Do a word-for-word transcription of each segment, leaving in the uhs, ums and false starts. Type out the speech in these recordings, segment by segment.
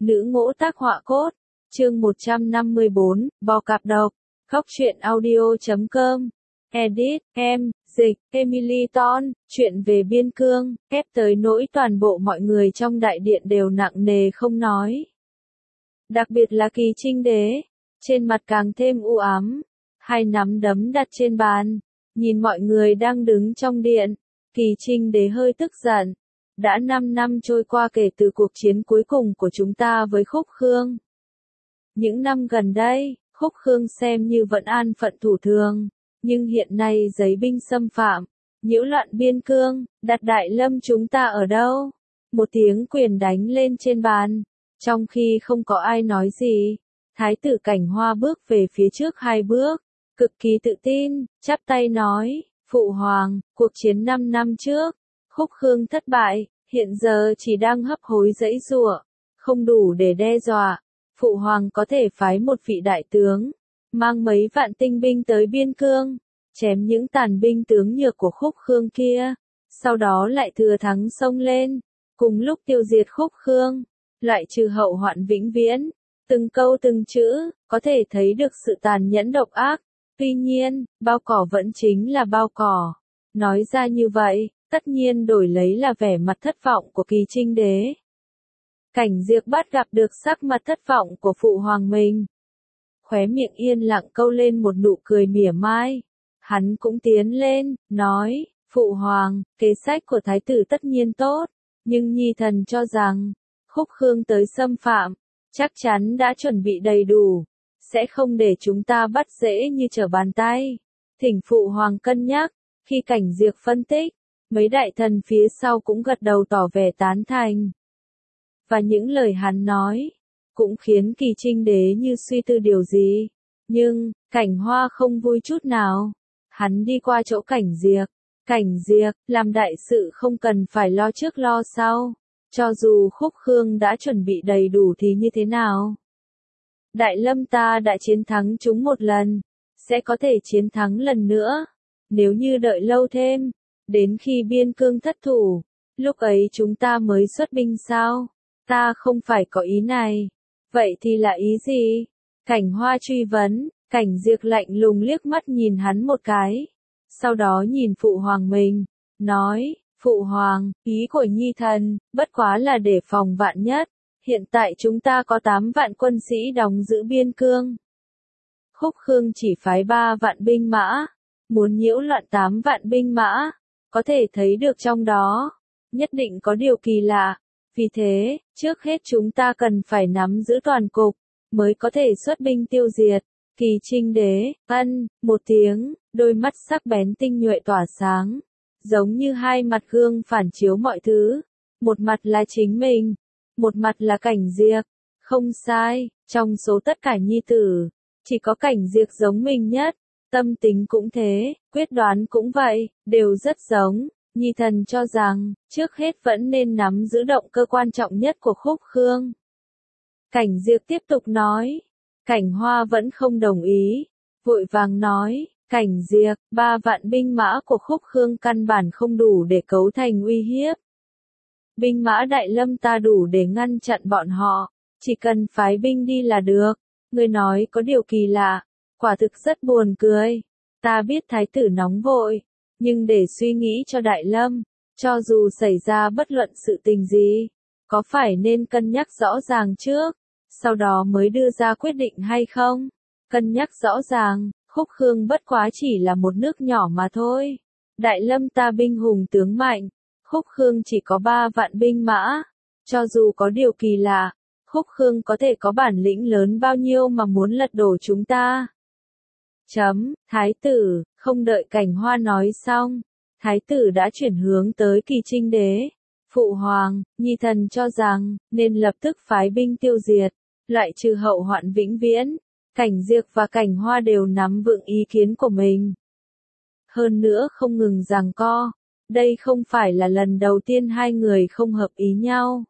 Nữ ngỗ tác họa cốt. Chương một trăm năm mươi bốn, Bò cạp độc. Góc truyện audio chấm com. Edit, em, dịch, Emily Ton, chuyện về biên cương, ép tới nỗi toàn bộ mọi người trong đại điện đều nặng nề không nói. Đặc biệt là Kỳ Trinh Đế, trên mặt càng thêm u ám, hai nắm đấm đặt trên bàn, nhìn mọi người đang đứng trong điện, Kỳ Trinh Đế hơi tức giận. Đã năm năm trôi qua kể từ cuộc chiến cuối cùng của chúng ta với Khúc Khương. Những năm gần đây, Khúc Khương xem như vẫn an phận thủ thường, nhưng hiện nay giấy binh xâm phạm, nhiễu loạn biên cương, đặt Đại Lâm chúng ta ở đâu? Một tiếng quyền đánh lên trên bàn, trong khi không có ai nói gì, Thái tử Cảnh Hoa bước về phía trước hai bước, cực kỳ tự tin, chắp tay nói, Phụ Hoàng, cuộc chiến năm năm trước, Khúc Khương thất bại, hiện giờ chỉ đang hấp hối giãy giụa, không đủ để đe dọa. Phụ Hoàng có thể phái một vị đại tướng, mang mấy vạn tinh binh tới biên cương, chém những tàn binh tướng nhược của Khúc Khương kia, sau đó lại thừa thắng xông lên, cùng lúc tiêu diệt Khúc Khương, loại trừ hậu hoạn vĩnh viễn. Từng câu từng chữ, có thể thấy được sự tàn nhẫn độc ác. Tuy nhiên, bao cỏ vẫn chính là bao cỏ. Nói ra như vậy, tất nhiên đổi lấy là vẻ mặt thất vọng của Kỳ Trinh Đế. Cảnh Diệp bắt gặp được sắc mặt thất vọng của Phụ Hoàng mình. Khóe miệng yên lặng câu lên một nụ cười mỉa mai. Hắn cũng tiến lên, nói, Phụ Hoàng, kế sách của Thái tử tất nhiên tốt, nhưng Nhi thần cho rằng, Khúc Khương tới xâm phạm, chắc chắn đã chuẩn bị đầy đủ, sẽ không để chúng ta bắt dễ như trở bàn tay. Thỉnh Phụ Hoàng cân nhắc. Khi Cảnh Diệp phân tích, mấy đại thần phía sau cũng gật đầu tỏ vẻ tán thành. Và những lời hắn nói, cũng khiến Kỳ Trinh Đế như suy tư điều gì. Nhưng, Cảnh Hoa không vui chút nào. Hắn đi qua chỗ Cảnh Diệp. Cảnh Diệp, làm đại sự không cần phải lo trước lo sau. Cho dù Khúc Khương đã chuẩn bị đầy đủ thì như thế nào? Đại Lâm ta đã chiến thắng chúng một lần, sẽ có thể chiến thắng lần nữa. Nếu như đợi lâu thêm, đến khi biên cương thất thủ, lúc ấy chúng ta mới xuất binh sao? Ta không phải có ý này. Vậy thì là ý gì? Cảnh Hoa truy vấn, Cảnh Diệp lạnh lùng liếc mắt nhìn hắn một cái. Sau đó nhìn Phụ Hoàng mình, nói, Phụ Hoàng, ý của Nhi thần, bất quá là để phòng vạn nhất. Hiện tại chúng ta có tám vạn quân sĩ đóng giữ biên cương. Khúc Khương chỉ phái ba vạn binh mã, muốn nhiễu loạn tám vạn binh mã, có thể thấy được trong đó, nhất định có điều kỳ lạ. Vì thế, trước hết chúng ta cần phải nắm giữ toàn cục, mới có thể xuất binh tiêu diệt. Kỳ Trinh Đế, ân, một tiếng, đôi mắt sắc bén tinh nhuệ tỏa sáng, giống như hai mặt gương phản chiếu mọi thứ. Một mặt là chính mình, một mặt là Cảnh Diệp. Không sai, trong số tất cả nhi tử, chỉ có Cảnh Diệp giống mình nhất. Tâm tính cũng thế, quyết đoán cũng vậy, đều rất giống. Nhi thần cho rằng, trước hết vẫn nên nắm giữ động cơ quan trọng nhất của Khúc Khương. Cảnh Diệp tiếp tục nói. Cảnh Hoa vẫn không đồng ý, vội vàng nói, Cảnh Diệp, ba vạn binh mã của Khúc Khương căn bản không đủ để cấu thành uy hiếp. Binh mã Đại Lâm ta đủ để ngăn chặn bọn họ, chỉ cần phái binh đi là được. Người nói có điều kỳ lạ, quả thực rất buồn cười. Ta biết Thái tử nóng vội, nhưng để suy nghĩ cho Đại Lâm, cho dù xảy ra bất luận sự tình gì, có phải nên cân nhắc rõ ràng trước, sau đó mới đưa ra quyết định hay không? Cân nhắc rõ ràng, Khúc Khương bất quá chỉ là một nước nhỏ mà thôi. Đại Lâm ta binh hùng tướng mạnh, Khúc Khương chỉ có ba vạn binh mã. Cho dù có điều kỳ lạ, Khúc Khương có thể có bản lĩnh lớn bao nhiêu mà muốn lật đổ chúng ta? Chấm, Thái tử, không đợi Cảnh Hoa nói xong, Thái tử đã chuyển hướng tới Kỳ Trinh Đế. Phụ Hoàng, Nhi thần cho rằng, nên lập tức phái binh tiêu diệt, loại trừ hậu hoạn vĩnh viễn. Cảnh Diệp và Cảnh Hoa đều nắm vững ý kiến của mình. Hơn nữa không ngừng giằng co, đây không phải là lần đầu tiên hai người không hợp ý nhau.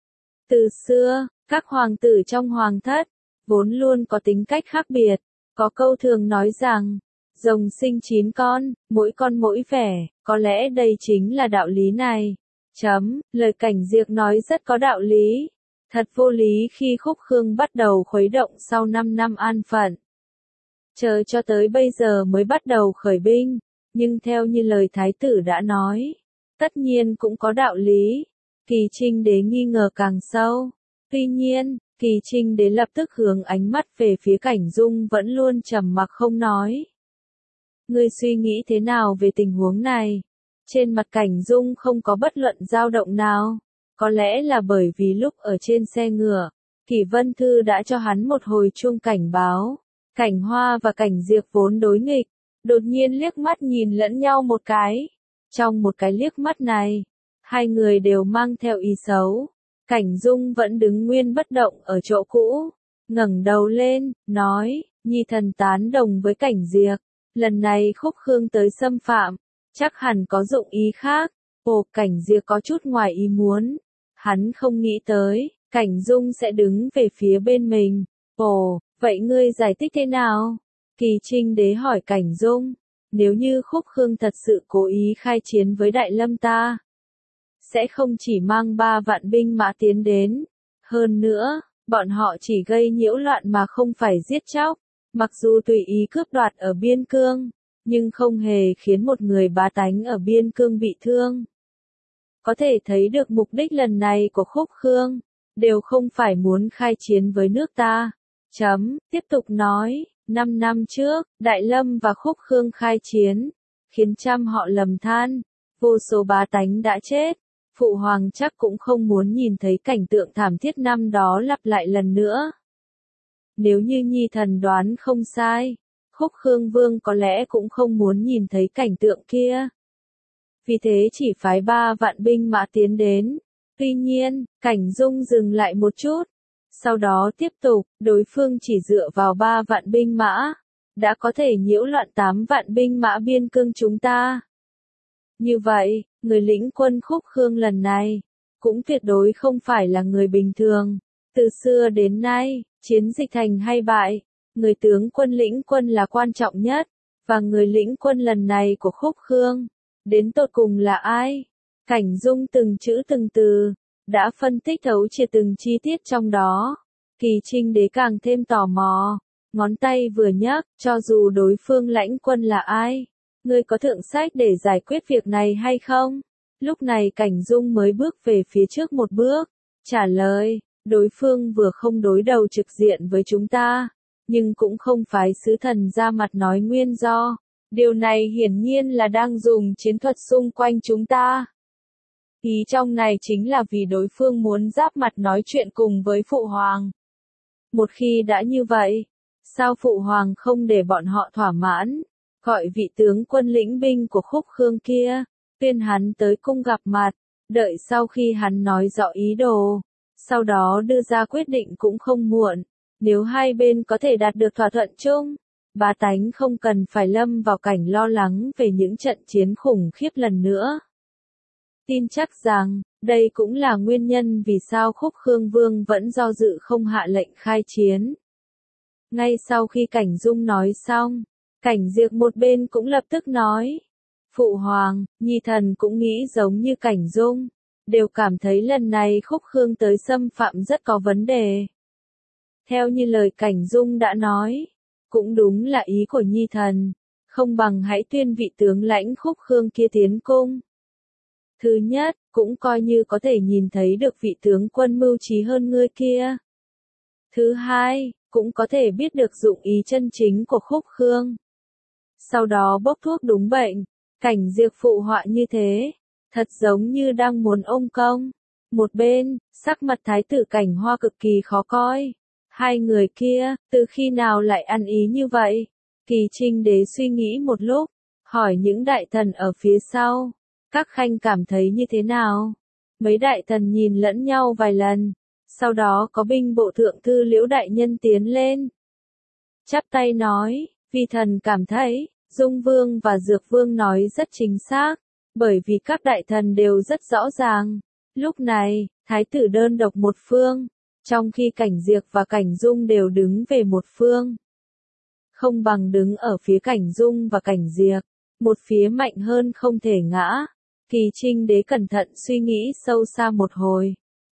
Từ xưa, các hoàng tử trong hoàng thất, vốn luôn có tính cách khác biệt. Có câu thường nói rằng, rồng sinh chín con, mỗi con mỗi vẻ, có lẽ đây chính là đạo lý này. Chấm, lời Cảnh Diệp nói rất có đạo lý. Thật vô lý khi Khúc Khương bắt đầu khuấy động sau năm năm an phận. Chờ cho tới bây giờ mới bắt đầu khởi binh, nhưng theo như lời thái tử đã nói, tất nhiên cũng có đạo lý. Kỳ Trinh đế nghi ngờ càng sâu. Tuy nhiên, Kỳ Trinh đế lập tức hướng ánh mắt về phía Cảnh Dung vẫn luôn trầm mặc không nói. Ngươi suy nghĩ thế nào về tình huống này? Trên mặt Cảnh Dung không có bất luận dao động nào. Có lẽ là bởi vì lúc ở trên xe ngựa, Kỷ Vân Thư đã cho hắn một hồi chuông cảnh báo. Cảnh Hoa và Cảnh Diệp vốn đối nghịch, đột nhiên liếc mắt nhìn lẫn nhau một cái. Trong một cái liếc mắt này, hai người đều mang theo ý xấu. Cảnh Dung vẫn đứng nguyên bất động ở chỗ cũ, ngẩng đầu lên, nói, Nhi thần tán đồng với Cảnh Diệp, lần này Khúc Khương tới xâm phạm, chắc hẳn có dụng ý khác. Ồ, Cảnh Diệp có chút ngoài ý muốn, hắn không nghĩ tới, Cảnh Dung sẽ đứng về phía bên mình. Ồ, vậy ngươi giải thích thế nào? Kỳ Trinh đế hỏi Cảnh Dung, nếu như Khúc Khương thật sự cố ý khai chiến với Đại Lâm ta, sẽ không chỉ mang ba vạn binh mã tiến đến. Hơn nữa, bọn họ chỉ gây nhiễu loạn mà không phải giết chóc. Mặc dù tùy ý cướp đoạt ở biên cương, nhưng không hề khiến một người bá tánh ở biên cương bị thương. Có thể thấy được mục đích lần này của Khúc Khương, đều không phải muốn khai chiến với nước ta. Chấm, tiếp tục nói, năm năm trước, Đại Lâm và Khúc Khương khai chiến, khiến trăm họ lầm than, vô số bá tánh đã chết. Phụ hoàng chắc cũng không muốn nhìn thấy cảnh tượng thảm thiết năm đó lặp lại lần nữa. Nếu như Nhi thần đoán không sai, Khúc Khương Vương có lẽ cũng không muốn nhìn thấy cảnh tượng kia. Vì thế chỉ phái ba vạn binh mã tiến đến. Tuy nhiên, Cảnh Dung dừng lại một chút. Sau đó tiếp tục, đối phương chỉ dựa vào ba vạn binh mã, đã có thể nhiễu loạn tám vạn binh mã biên cương chúng ta. Như vậy, người lĩnh quân Khúc Khương lần này, cũng tuyệt đối không phải là người bình thường. Từ xưa đến nay, chiến dịch thành hay bại, người tướng quân lĩnh quân là quan trọng nhất, và người lĩnh quân lần này của Khúc Khương, đến tột cùng là ai? Cảnh Dung từng chữ từng từ, đã phân tích thấu triệt từng chi tiết trong đó. Kỳ Trinh đế càng thêm tò mò, ngón tay vừa nhấc, cho dù đối phương lãnh quân là ai, ngươi có thượng sách để giải quyết việc này hay không? Lúc này Cảnh Dung mới bước về phía trước một bước, trả lời, đối phương vừa không đối đầu trực diện với chúng ta, nhưng cũng không phái sứ thần ra mặt nói nguyên do. Điều này hiển nhiên là đang dùng chiến thuật xung quanh chúng ta. Ý trong này chính là vì đối phương muốn giáp mặt nói chuyện cùng với Phụ Hoàng. Một khi đã như vậy, sao Phụ Hoàng không để bọn họ thỏa mãn, gọi vị tướng quân lĩnh binh của Khúc Khương kia, tuyên hắn tới cung gặp mặt, đợi sau khi hắn nói rõ ý đồ, sau đó đưa ra quyết định cũng không muộn. Nếu hai bên có thể đạt được thỏa thuận chung, bá tánh không cần phải lâm vào cảnh lo lắng về những trận chiến khủng khiếp lần nữa. Tin chắc rằng, đây cũng là nguyên nhân vì sao Khúc Khương Vương vẫn do dự không hạ lệnh khai chiến. Ngay sau khi Cảnh Dung nói xong, Cảnh Diệp một bên cũng lập tức nói, Phụ Hoàng, Nhi thần cũng nghĩ giống như Cảnh Dung, đều cảm thấy lần này Khúc Khương tới xâm phạm rất có vấn đề. Theo như lời Cảnh Dung đã nói, cũng đúng là ý của Nhi thần, không bằng hãy tuyên vị tướng lãnh Khúc Khương kia tiến cung. Thứ nhất, cũng coi như có thể nhìn thấy được vị tướng quân mưu trí hơn ngươi kia. Thứ hai, cũng có thể biết được dụng ý chân chính của Khúc Khương. Sau đó bốc thuốc đúng bệnh, Cảnh Diệp phụ họa như thế, thật giống như đang muốn ôm công. Một bên, sắc mặt thái tử Cảnh Hoa cực kỳ khó coi. Hai người kia, từ khi nào lại ăn ý như vậy? Kỳ Trinh đế suy nghĩ một lúc, hỏi những đại thần ở phía sau, các khanh cảm thấy như thế nào? Mấy đại thần nhìn lẫn nhau vài lần, sau đó có binh bộ thượng thư Liễu đại nhân tiến lên, chắp tay nói, vi thần cảm thấy, Dung Vương và Dược Vương nói rất chính xác, bởi vì các đại thần đều rất rõ ràng. Lúc này, thái tử đơn độc một phương, trong khi Cảnh Diệp và Cảnh Dung đều đứng về một phương. Không bằng đứng ở phía Cảnh Dung và Cảnh Diệp, một phía mạnh hơn không thể ngã. Kỳ Trinh đế cẩn thận suy nghĩ sâu xa một hồi,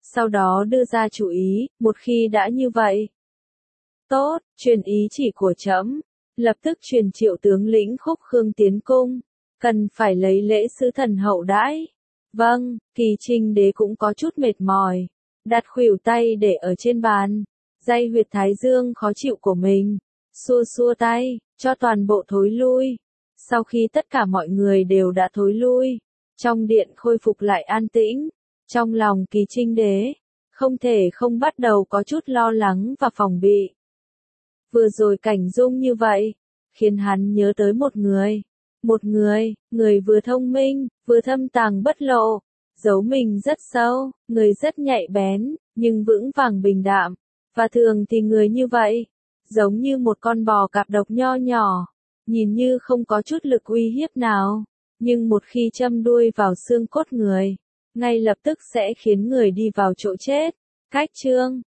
sau đó đưa ra chủ ý, một khi đã như vậy. Tốt, truyền ý chỉ của trẫm, lập tức truyền Triệu tướng lĩnh Khúc Khương tiến cung, cần phải lấy lễ sứ thần hậu đãi. Vâng, Kỳ Trinh đế cũng có chút mệt mỏi, đặt khuỷu tay để ở trên bàn, day huyệt thái dương khó chịu của mình, xua xua tay, cho toàn bộ thối lui. Sau khi tất cả mọi người đều đã thối lui, trong điện khôi phục lại an tĩnh, trong lòng Kỳ Trinh đế, không thể không bắt đầu có chút lo lắng và phòng bị. Vừa rồi cảnh dung như vậy, khiến hắn nhớ tới một người. Một người, người vừa thông minh, vừa thâm tàng bất lộ, giấu mình rất sâu, người rất nhạy bén, nhưng vững vàng bình đạm. Và thường thì người như vậy, giống như một con bò cạp độc nho nhỏ, nhìn như không có chút lực uy hiếp nào, nhưng một khi châm đuôi vào xương cốt người, ngay lập tức sẽ khiến người đi vào chỗ chết. Cách chương